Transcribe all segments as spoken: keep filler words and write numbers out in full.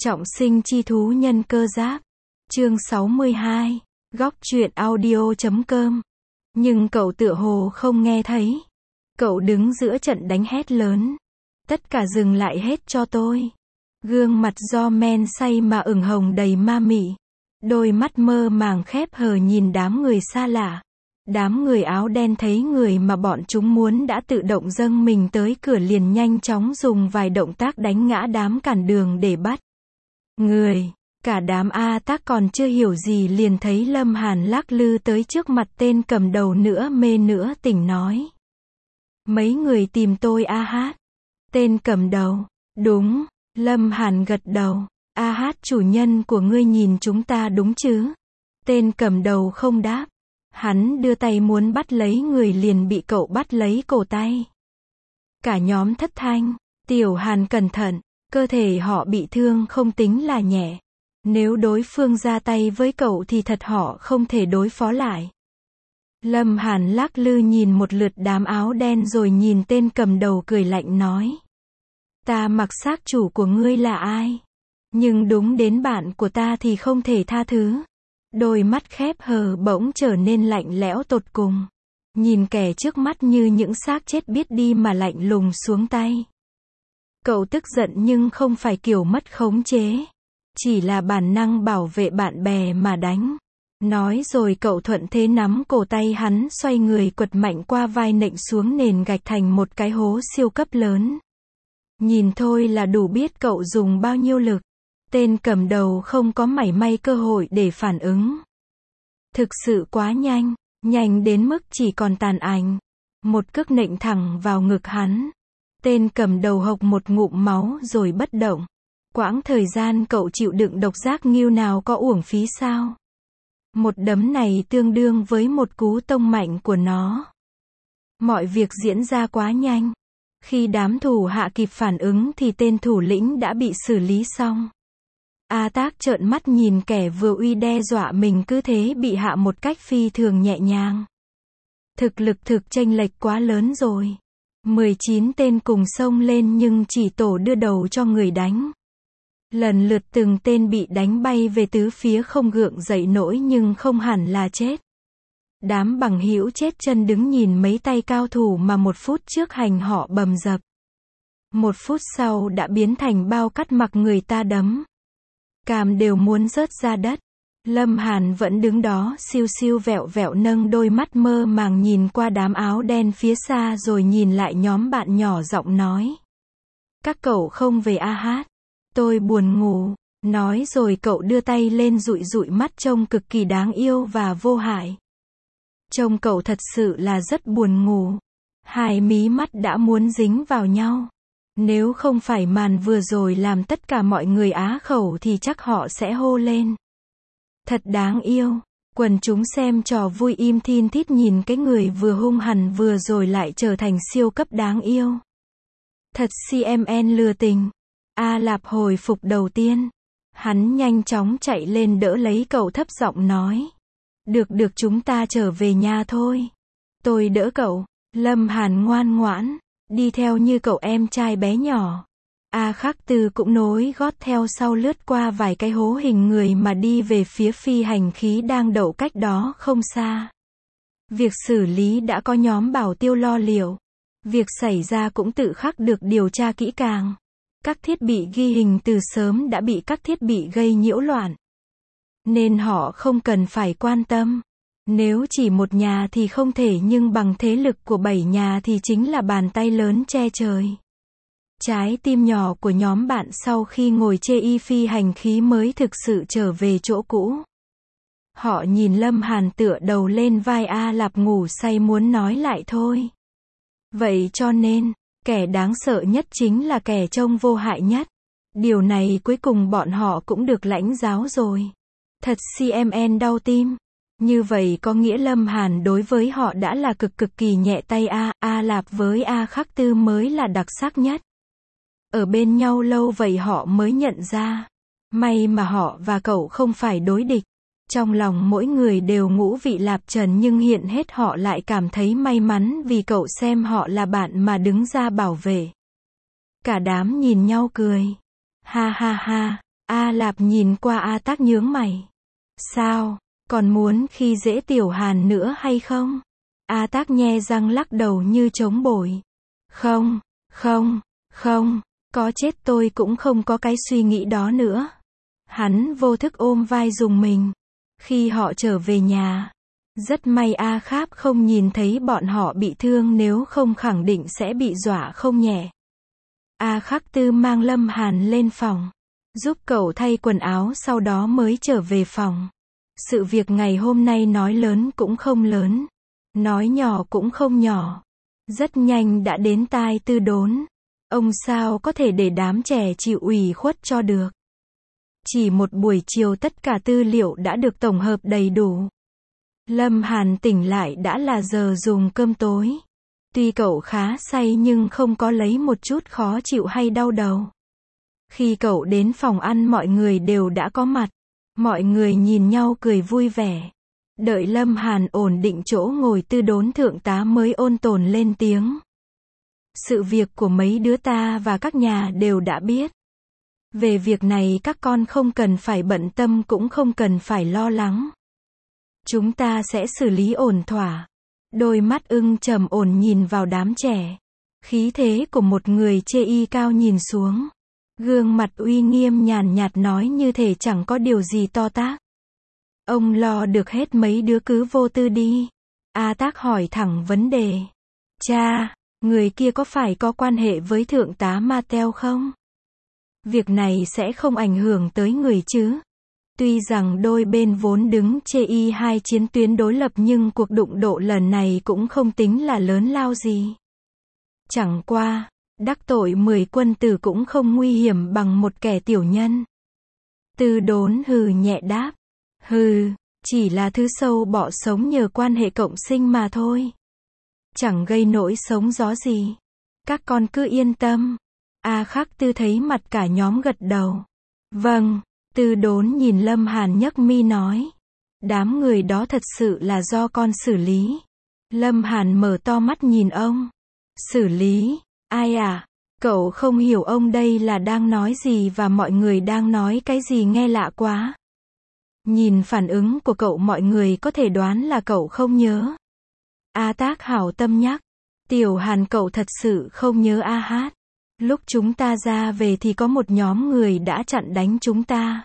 Trọng sinh chi thú nhân cơ giáp. Chương sáu mươi hai. Góc truyện audio chấm com. Nhưng cậu tựa hồ không nghe thấy. Cậu đứng giữa trận đánh hét lớn. Tất cả dừng lại hết cho tôi. Gương mặt do men say mà ửng hồng đầy ma mị. Đôi mắt mơ màng khép hờ nhìn đám người xa lạ. Đám người áo đen thấy người mà bọn chúng muốn đã tự động dâng mình tới cửa liền nhanh chóng dùng vài động tác đánh ngã đám cản đường để bắt người. Cả đám A tác còn chưa hiểu gì liền thấy Lâm Hàn lắc lư tới trước mặt tên cầm đầu nữa mê nữa tỉnh nói. Mấy người tìm tôi A hát. Tên cầm đầu. Đúng. Lâm Hàn gật đầu. A hát chủ nhân của ngươi nhìn chúng ta đúng chứ? Tên cầm đầu không đáp. Hắn đưa tay muốn bắt lấy người liền bị cậu bắt lấy cổ tay. Cả nhóm thất thanh. Tiểu Hàn cẩn thận. Cơ thể họ bị thương không tính là nhẹ. Nếu đối phương ra tay với cậu thì thật họ không thể đối phó lại. Lâm Hàn lắc lư nhìn một lượt đám áo đen rồi nhìn tên cầm đầu cười lạnh nói. Ta mặc xác chủ của ngươi là ai? Nhưng đúng đến bạn của ta thì không thể tha thứ. Đôi mắt khép hờ bỗng trở nên lạnh lẽo tột cùng. Nhìn kẻ trước mắt như những xác chết biết đi mà lạnh lùng xuống tay. Cậu tức giận nhưng không phải kiểu mất khống chế. Chỉ là bản năng bảo vệ bạn bè mà đánh. Nói rồi cậu thuận thế nắm cổ tay hắn xoay người quật mạnh qua vai nện xuống nền gạch thành một cái hố siêu cấp lớn. Nhìn thôi là đủ biết cậu dùng bao nhiêu lực. Tên cầm đầu không có mảy may cơ hội để phản ứng. Thực sự quá nhanh, nhanh đến mức chỉ còn tàn ảnh. Một cước nện thẳng vào ngực hắn. Tên cầm đầu hộc một ngụm máu rồi bất động. Quãng thời gian cậu chịu đựng độc giác nghêu nào có uổng phí sao? Một đấm này tương đương với một cú tông mạnh của nó. Mọi việc diễn ra quá nhanh. Khi đám thủ hạ kịp phản ứng thì tên thủ lĩnh đã bị xử lý xong. A tác trợn mắt nhìn kẻ vừa uy đe dọa mình cứ thế bị hạ một cách phi thường nhẹ nhàng. Thực lực thực chênh lệch quá lớn rồi. mười chín tên cùng xông lên nhưng chỉ tổ đưa đầu cho người đánh. Lần lượt từng tên bị đánh bay về tứ phía không gượng dậy nổi nhưng không hẳn là chết. Đám bằng hữu chết chân đứng nhìn mấy tay cao thủ mà một phút trước hành họ bầm dập. Một phút sau đã biến thành bao cắt mặc người ta đấm. Càm đều muốn rớt ra đất. Lâm Hàn vẫn đứng đó siêu siêu vẹo vẹo nâng đôi mắt mơ màng nhìn qua đám áo đen phía xa rồi nhìn lại nhóm bạn nhỏ giọng nói. Các cậu không về A hát. Tôi buồn ngủ. Nói rồi cậu đưa tay lên dụi dụi mắt trông cực kỳ đáng yêu và vô hại. Trông cậu thật sự là rất buồn ngủ. Hai mí mắt đã muốn dính vào nhau. Nếu không phải màn vừa rồi làm tất cả mọi người á khẩu thì chắc họ sẽ hô lên. Thật đáng yêu. Quần chúng xem trò vui im thin thít nhìn cái người vừa hung hằn vừa rồi lại trở thành siêu cấp đáng yêu. Thật xê em en lừa tình. A Lạp hồi phục đầu tiên. Hắn nhanh chóng chạy lên đỡ lấy cậu thấp giọng nói. Được được chúng ta trở về nhà thôi. Tôi đỡ cậu. Lâm Hàn ngoan ngoãn. Đi theo như cậu em trai bé nhỏ. A Khắc Tư cũng nối gót theo sau lướt qua vài cái hố hình người mà đi về phía phi hành khí đang đậu cách đó không xa. Việc xử lý đã có nhóm bảo tiêu lo liệu. Việc xảy ra cũng tự khắc được điều tra kỹ càng. Các thiết bị ghi hình từ sớm đã bị các thiết bị gây nhiễu loạn. Nên họ không cần phải quan tâm. Nếu chỉ một nhà thì không thể nhưng bằng thế lực của bảy nhà thì chính là bàn tay lớn che trời. Trái tim nhỏ của nhóm bạn sau khi ngồi chê y phi hành khí mới thực sự trở về chỗ cũ. Họ nhìn Lâm Hàn tựa đầu lên vai A Lạp ngủ say muốn nói lại thôi. Vậy cho nên, kẻ đáng sợ nhất chính là kẻ trông vô hại nhất. Điều này cuối cùng bọn họ cũng được lãnh giáo rồi. Thật xê em en đau tim. Như vậy có nghĩa Lâm Hàn đối với họ đã là cực cực kỳ nhẹ tay A, A Lạp với A Khắc Tư mới là đặc sắc nhất. Ở bên nhau lâu vậy họ mới nhận ra. May mà họ và cậu không phải đối địch. Trong lòng mỗi người đều ngũ vị lạp trần nhưng hiện hết họ lại cảm thấy may mắn vì cậu xem họ là bạn mà đứng ra bảo vệ. Cả đám nhìn nhau cười. Ha ha ha. A Lạp nhìn qua A Tác nhướng mày. Sao, còn muốn khi dễ Tiểu Hàn nữa hay không? A Tác nhe răng lắc đầu như chống bổi. Không, không, không, có chết tôi cũng không có cái suy nghĩ đó nữa. Hắn vô thức ôm vai dùng mình. Khi họ trở về nhà, rất may A Kháp không nhìn thấy bọn họ bị thương, nếu không khẳng định sẽ bị dọa không nhẹ. A Khắc Tư mang Lâm Hàn lên phòng, giúp cậu thay quần áo, sau đó mới trở về phòng. Sự việc ngày hôm nay nói lớn cũng không lớn, nói nhỏ cũng không nhỏ. Rất nhanh đã đến tai Tư Đốn. Ông sao có thể để đám trẻ chịu ủy khuất cho được. Chỉ một buổi chiều tất cả tư liệu đã được tổng hợp đầy đủ. Lâm Hàn tỉnh lại đã là giờ dùng cơm tối. Tuy cậu khá say nhưng không có lấy một chút khó chịu hay đau đầu. Khi cậu đến phòng ăn mọi người đều đã có mặt. Mọi người nhìn nhau cười vui vẻ. Đợi Lâm Hàn ổn định chỗ ngồi, Tư Đốn thượng tá mới ôn tồn lên tiếng. Sự việc của mấy đứa ta và các nhà đều đã biết. Về việc này các con không cần phải bận tâm cũng không cần phải lo lắng. Chúng ta sẽ xử lý ổn thỏa. Đôi mắt ưng trầm ổn nhìn vào đám trẻ. Khí thế của một người chê y cao nhìn xuống. Gương mặt uy nghiêm nhàn nhạt nói như thể chẳng có điều gì to tát. Ông lo được hết mấy đứa cứ vô tư đi. A Tác hỏi thẳng vấn đề. Cha, người kia có phải có quan hệ với thượng tá Mateo không? Việc này sẽ không ảnh hưởng tới người chứ? Tuy rằng đôi bên vốn đứng chê y hai chiến tuyến đối lập nhưng cuộc đụng độ lần này cũng không tính là lớn lao gì. Chẳng qua, đắc tội mười quân tử cũng không nguy hiểm bằng một kẻ tiểu nhân. Tư Đốn hừ nhẹ đáp. Hừ, chỉ là thứ sâu bọ sống nhờ quan hệ cộng sinh mà thôi. Chẳng gây nỗi sống gió gì. Các con cứ yên tâm. A Khắc Tư thấy mặt cả nhóm gật đầu. Vâng. Tư Đốn nhìn Lâm Hàn nhấc mi nói. Đám người đó thật sự là do con xử lý. Lâm Hàn mở to mắt nhìn ông. Xử lý? Ai à? Cậu không hiểu ông đây là đang nói gì và mọi người đang nói cái gì, nghe lạ quá. Nhìn phản ứng của cậu mọi người có thể đoán là cậu không nhớ. A Tác hảo tâm nhắc. Tiểu Hàn, cậu thật sự không nhớ A Hát. Lúc chúng ta ra về thì có một nhóm người đã chặn đánh chúng ta.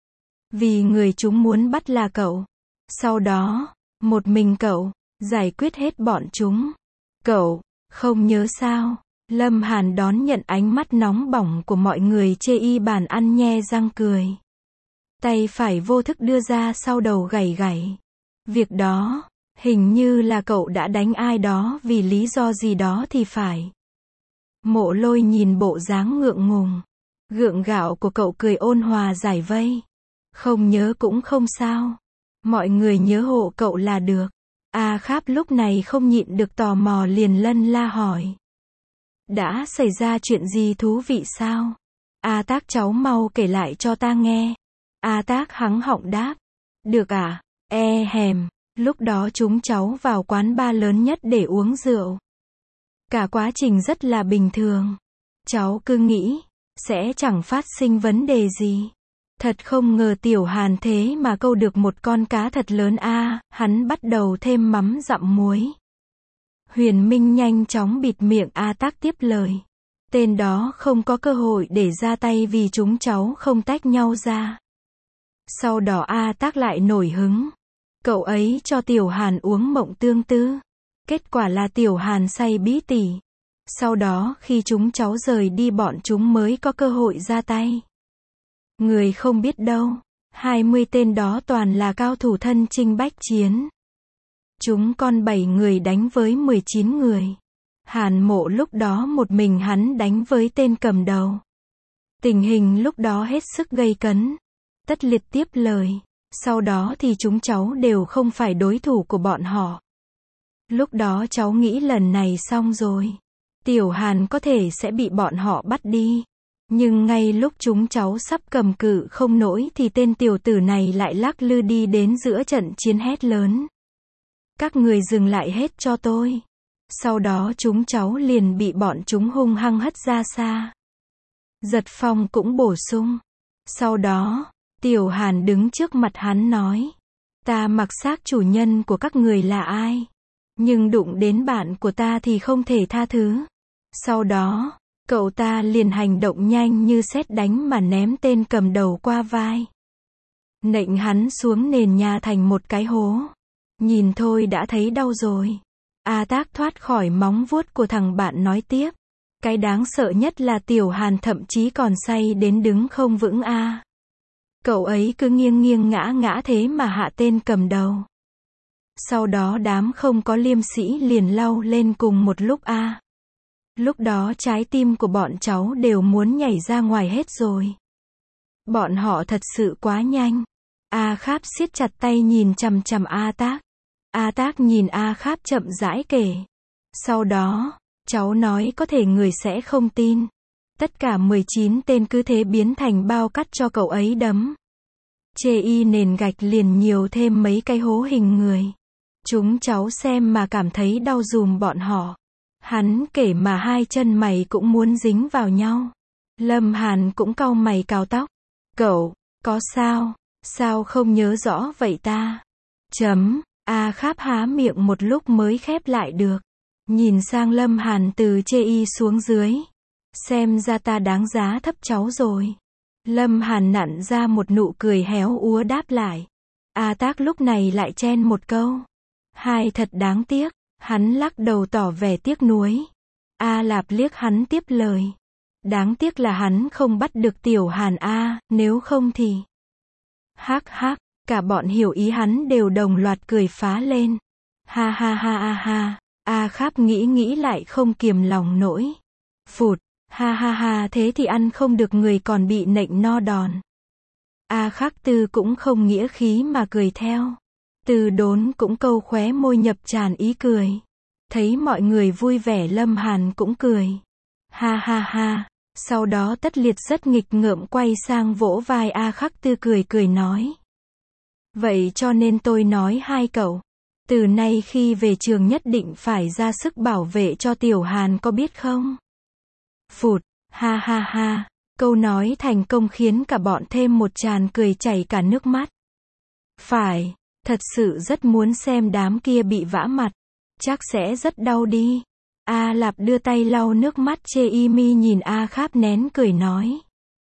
Vì người chúng muốn bắt là cậu. Sau đó, một mình cậu giải quyết hết bọn chúng. Cậu không nhớ sao? Lâm Hàn đón nhận ánh mắt nóng bỏng của mọi người chê y bàn ăn, nhe răng cười. Tay phải vô thức đưa ra sau đầu gảy gảy. Việc đó, hình như là cậu đã đánh ai đó vì lý do gì đó thì phải. Mộ Lôi nhìn bộ dáng ngượng ngùng, gượng gạo của cậu cười ôn hòa giải vây. Không nhớ cũng không sao. Mọi người nhớ hộ cậu là được. A Kháp lúc này không nhịn được tò mò liền lân la hỏi. Đã xảy ra chuyện gì thú vị sao? A Tác, cháu mau kể lại cho ta nghe. A Tác hắng họng đáp. Được à? E hèm. Lúc đó chúng cháu vào quán bar lớn nhất để uống rượu. Cả quá trình rất là bình thường. Cháu cứ nghĩ sẽ chẳng phát sinh vấn đề gì. Thật không ngờ Tiểu Hàn thế mà câu được một con cá thật lớn a. À, hắn bắt đầu thêm mắm dặm muối. Huyền Minh nhanh chóng bịt miệng A Tác tiếp lời. Tên đó không có cơ hội để ra tay vì chúng cháu không tách nhau ra. Sau đó A Tác lại nổi hứng. Cậu ấy cho Tiểu Hàn uống mộng tương tư. Kết quả là Tiểu Hàn say bí tỉ. Sau đó khi chúng cháu rời đi bọn chúng mới có cơ hội ra tay. Người không biết đâu, hai mươi tên đó toàn là cao thủ thân chinh bách chiến. Chúng con bảy người đánh với mười chín người. Hàn Mộ lúc đó một mình hắn đánh với tên cầm đầu. Tình hình lúc đó hết sức gây cấn. Tất Liệt tiếp lời. Sau đó thì chúng cháu đều không phải đối thủ của bọn họ. Lúc đó cháu nghĩ lần này xong rồi. Tiểu Hàn có thể sẽ bị bọn họ bắt đi. Nhưng ngay lúc chúng cháu sắp cầm cự không nổi thì tên tiểu tử này lại lắc lư đi đến giữa trận chiến hét lớn. Các người dừng lại hết cho tôi. Sau đó chúng cháu liền bị bọn chúng hung hăng hất ra xa. Giật Phong cũng bổ sung. Sau đó, Tiểu Hàn đứng trước mặt hắn nói. Ta mặc xác chủ nhân của các người là ai? Nhưng đụng đến bạn của ta thì không thể tha thứ. Sau đó, cậu ta liền hành động nhanh như sét đánh mà ném tên cầm đầu qua vai. Nện hắn xuống nền nhà thành một cái hố. Nhìn thôi đã thấy đau rồi. A Tác thoát khỏi móng vuốt của thằng bạn nói tiếp. Cái đáng sợ nhất là Tiểu Hàn thậm chí còn say đến đứng không vững a. Cậu ấy cứ nghiêng nghiêng ngã ngã thế mà hạ tên cầm đầu. Sau đó đám không có liêm sĩ liền lao lên cùng một lúc a. Lúc đó trái tim của bọn cháu đều muốn nhảy ra ngoài hết rồi. Bọn họ thật sự quá nhanh. A Kháp siết chặt tay nhìn chằm chằm A Tác. A Tác nhìn A Kháp chậm rãi kể. Sau đó, cháu nói có thể người sẽ không tin. Tất cả mười chín tên cứ thế biến thành bao cát cho cậu ấy đấm. Chê y nền gạch liền nhiều thêm mấy cái hố hình người. Chúng cháu xem mà cảm thấy đau dùm bọn họ. Hắn kể mà hai chân mày cũng muốn dính vào nhau. Lâm Hàn cũng cau mày cào tóc. Cậu, có sao? Sao không nhớ rõ vậy ta? Chấm, A Kháp há miệng một lúc mới khép lại được. Nhìn sang Lâm Hàn từ chê y xuống dưới. Xem ra ta đáng giá thấp cháu rồi. Lâm Hàn nặn ra một nụ cười héo úa đáp lại. A Tác lúc này lại chen một câu. Hai thật đáng tiếc. Hắn lắc đầu tỏ vẻ tiếc nuối. A Lạp liếc hắn tiếp lời. Đáng tiếc là hắn không bắt được Tiểu Hàn a, nếu không thì... Hắc hắc, cả bọn hiểu ý hắn đều đồng loạt cười phá lên. Ha ha ha ha ha, A Kháp nghĩ nghĩ lại không kiềm lòng nổi. Phụt, ha ha ha thế thì ăn không được người còn bị nện no đòn. A Khắc Tư cũng không nghĩa khí mà cười theo. Từ Đốn cũng câu khóe môi nhập tràn ý cười. Thấy mọi người vui vẻ Lâm Hàn cũng cười. Ha ha ha, sau đó Tất Liệt rất nghịch ngợm quay sang vỗ vai A Khắc Tư cười cười nói. Vậy cho nên tôi nói hai cậu. Từ nay khi về trường nhất định phải ra sức bảo vệ cho Tiểu Hàn có biết không? Phụt, ha ha ha, câu nói thành công khiến cả bọn thêm một tràn cười chảy cả nước mắt. Phải, thật sự rất muốn xem đám kia bị vã mặt. Chắc sẽ rất đau đi. A Lạp đưa tay lau nước mắt chê y mi nhìn A Kháp nén cười nói.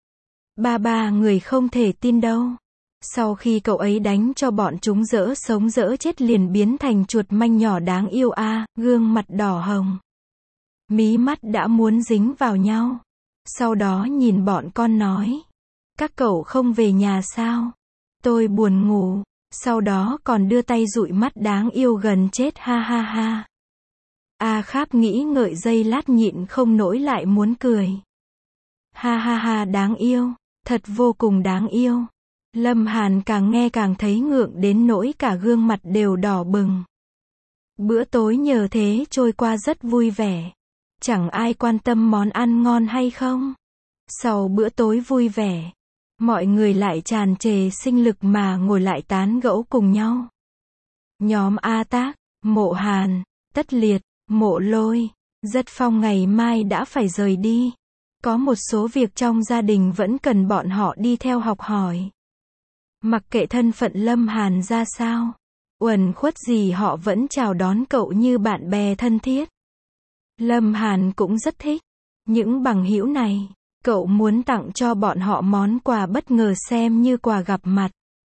Ba ba người không thể tin đâu. Sau khi cậu ấy đánh cho bọn chúng dỡ sống dỡ chết liền biến thành chuột manh nhỏ đáng yêu a, gương mặt đỏ hồng. Mí mắt đã muốn dính vào nhau. Sau đó nhìn bọn con nói. Các cậu không về nhà sao? Tôi buồn ngủ. Sau đó còn đưa tay dụi mắt đáng yêu gần chết ha ha ha. A Kháp nghĩ ngợi giây lát nhịn không nổi lại muốn cười. Ha ha ha đáng yêu, thật vô cùng đáng yêu. Lâm Hàn càng nghe càng thấy ngượng đến nỗi cả gương mặt đều đỏ bừng. Bữa tối nhờ thế trôi qua rất vui vẻ. Chẳng ai quan tâm món ăn ngon hay không. Sau bữa tối vui vẻ, mọi người lại tràn trề sinh lực mà ngồi lại tán gẫu cùng nhau. Nhóm A Tác, Mộ Hàn, Tất Liệt, Mộ Lôi, Rất Phong ngày mai đã phải rời đi. Có một số việc trong gia đình vẫn cần bọn họ đi theo học hỏi. Mặc kệ thân phận Lâm Hàn ra sao, uẩn khuất gì họ vẫn chào đón cậu như bạn bè thân thiết. Lâm Hàn cũng rất thích những bằng hữu này. Cậu muốn tặng cho bọn họ món quà bất ngờ xem như quà gặp mặt.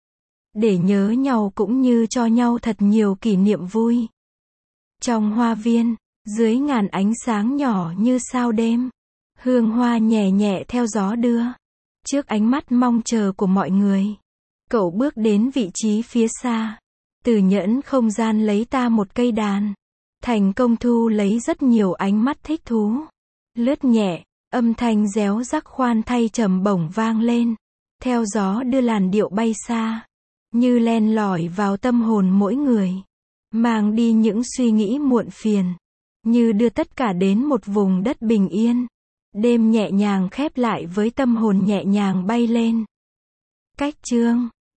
Để nhớ nhau cũng như cho nhau thật nhiều kỷ niệm vui. Trong hoa viên, dưới ngàn ánh sáng nhỏ như sao đêm, hương hoa nhẹ nhẹ theo gió đưa. Trước ánh mắt mong chờ của mọi người, cậu bước đến vị trí phía xa. Từ nhẫn không gian lấy ta một cây đàn. Thành công thu lấy rất nhiều ánh mắt thích thú. Lướt nhẹ, âm thanh réo rắc khoan thay trầm bổng vang lên. Theo gió đưa làn điệu bay xa. Như len lỏi vào tâm hồn mỗi người. Mang đi những suy nghĩ muộn phiền. Như đưa tất cả đến một vùng đất bình yên. Đêm nhẹ nhàng khép lại với tâm hồn nhẹ nhàng bay lên. Cách chương